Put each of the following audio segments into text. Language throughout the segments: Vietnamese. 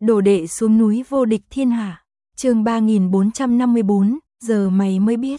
Đồ đệ xuống núi vô địch thiên hạ. Chương 3454, giờ mày mới biết.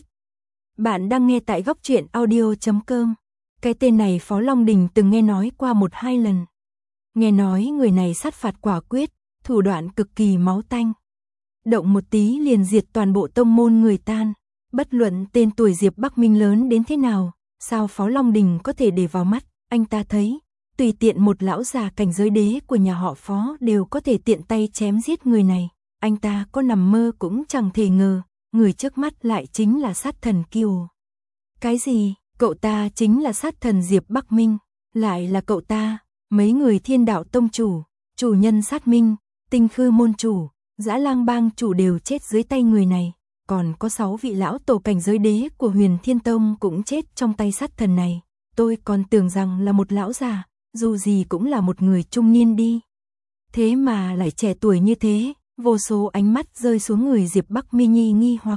Bạn đang nghe tại góc truyện audio.com. Cái tên này Phó Long Đình từng nghe nói qua 1-2 lần. Nghe nói người này sát phạt quả quyết, thủ đoạn cực kỳ máu tanh. Động một tí liền diệt toàn bộ tông môn người tan. Bất luận tên tuổi Diệp Bắc Minh lớn đến thế nào, sao Phó Long Đình có thể để vào mắt, anh ta thấy. Tùy tiện một lão già cảnh giới đế của nhà họ Phó đều có thể tiện tay chém giết người này. Anh ta có nằm mơ cũng chẳng thể ngờ, người trước mắt lại chính là sát thần Kiều. Cái gì? Cậu ta chính là sát thần Diệp Bắc Minh, lại là cậu ta. Mấy người Thiên Đạo tông chủ, chủ nhân sát minh, Tinh Khư môn chủ, Dã Lang bang chủ đều chết dưới tay người này. Còn có 6 vị lão tổ cảnh giới đế của Huyền Thiên Tông cũng chết trong tay sát thần này. Tôi còn tưởng rằng là một lão già, dù gì cũng là một người trung niên đi. Thế mà lại trẻ tuổi như thế, vô số ánh mắt rơi xuống người Diệp Bắc Minh nghi hoặc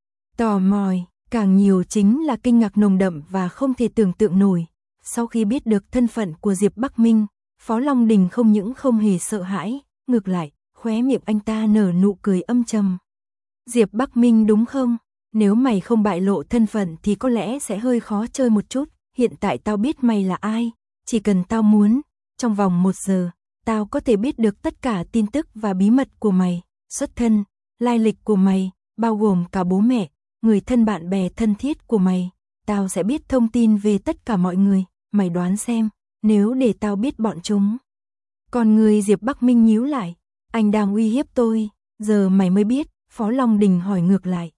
tò mò, càng nhiều chính là kinh ngạc nồng đậm và không thể tưởng tượng nổi. Sau khi biết được thân phận của Diệp Bắc Minh, Phó Long Đình không những không hề sợ hãi, ngược lại, khóe miệng anh ta nở nụ cười âm trầm. Diệp Bắc Minh đúng không? Nếu mày không bại lộ thân phận thì có lẽ sẽ hơi khó chơi một chút. Hiện tại tao biết mày là ai, chỉ cần tao muốn, trong vòng 1 giờ, tao có thể biết được tất cả tin tức và bí mật của mày, xuất thân, lai lịch của mày, bao gồm cả bố mẹ, người thân bạn bè thân thiết của mày. Tao sẽ biết thông tin về tất cả mọi người, mày đoán xem, nếu để tao biết bọn chúng. Còn người Diệp Bắc Minh nhíu lại, anh đang uy hiếp tôi, giờ mày mới biết, Phó Long Đình hỏi ngược lại.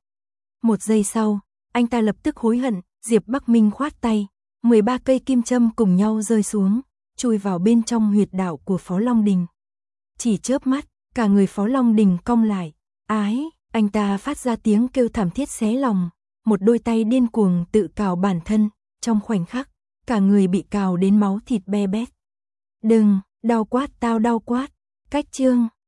1 giây sau, anh ta lập tức hối hận, Diệp Bắc Minh khoát tay, 13 cây kim châm cùng nhau rơi xuống, chui vào bên trong huyệt đạo của Phó Long Đình. Chỉ chớp mắt, cả người Phó Long Đình cong lại, ái, anh ta phát ra tiếng kêu thảm thiết xé lòng, một đôi tay điên cuồng tự cào bản thân, trong khoảnh khắc, cả người bị cào đến máu thịt be bét. Đừng, đau quá, tao đau quá, cách chương.